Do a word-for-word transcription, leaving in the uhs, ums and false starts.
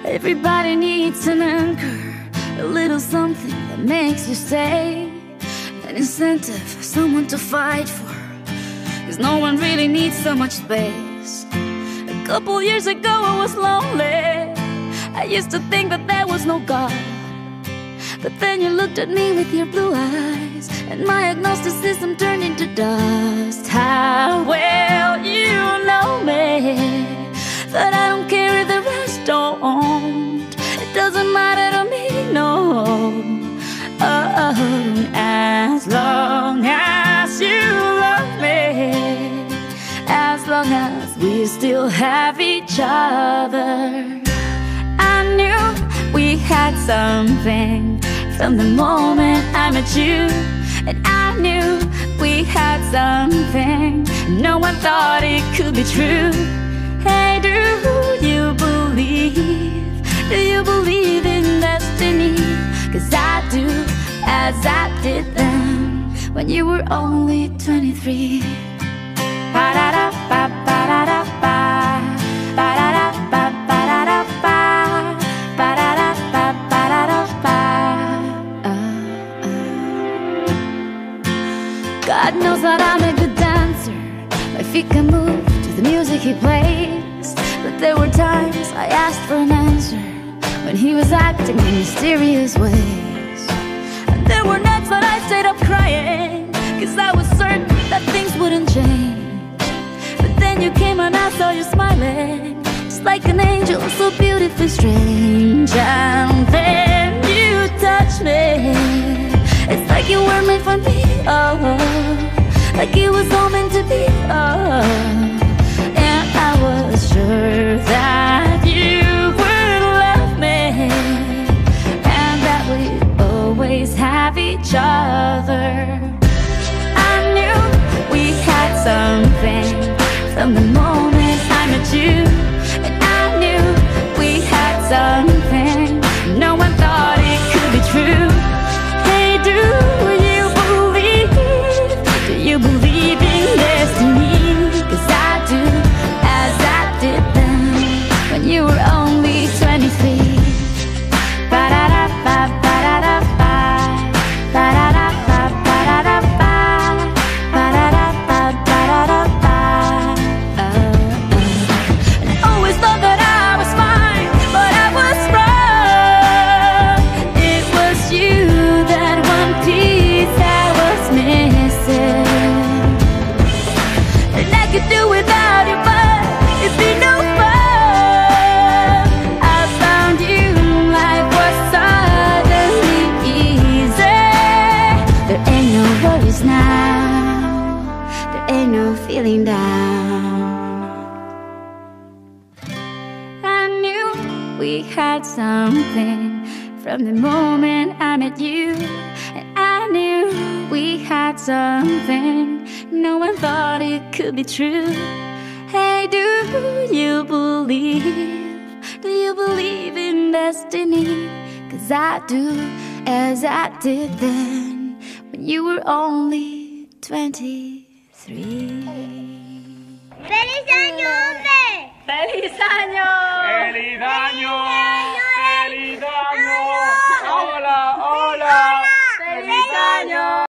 Everybody needs an anchor, a little something that makes you stay, an incentive, someone to fight for, 'cause no one really needs so much space. A couple years ago I was lonely. I used to think that there was no God, but then you looked at me with your blue eyes, and my agnosticism turned into dust. How well you know me, that I don't care if the rest don't. It doesn't matter to me, no. Oh, as long as you love me, as long as we still have each other. I knew we had something from the moment I met you, and I knew we had something no one thought it could be true. Hey, do you believe, do you believe in destiny? 'Cause I do, as I did then, when you were only twenty-three. Ba-da-da-ba, ba-da-da-ba, ba-da-da-ba, ba-da-da-ba, ba-da-da-ba, ba-da-da-ba. Uh, uh. God knows that I'm a good dancer, my feet can move to the music he plays. But there were times I asked for an answer when he was acting in mysterious ways. And there were nights that I stayed up crying, 'cause I was certain that things wouldn't change. But then you came and I saw you smiling, just like an angel, so beautifully strange. And then you touched me, it's like you were made for me, oh, like it was all meant to be, oh. And I was sure that you would love me, and that we'd always have each other. I knew we had something from the moment I met you, and I knew we had something no one thought it could be true. Hey, do you believe, do you believe in destiny? 'Cause I do, as I did then, when you were only twenty-three. Ba-da-da-ba, ba-da-da-ba, ba-da-da-ba, ba-da-da-ba, ba-da-da-ba, ba-da-da-ba. Uh, uh. And I always thought that I was fine, but I was wrong. It was you, that one piece that was missing. And I could do without you, but it'd be no fun. I found you, life was suddenly easy. There ain't no worries now, there ain't no feeling down. I knew we had something from the moment I met you, and I knew we had something no one thought it could be true. Hey, do you believe, do you believe in destiny? 'Cause I do, as I did then, when you were only twenty-three. ¡Feliz año, hombre! ¡Feliz año! ¡Feliz año! ¡Feliz año! ¡Año! ¡Hola, hola! ¡Feliz año!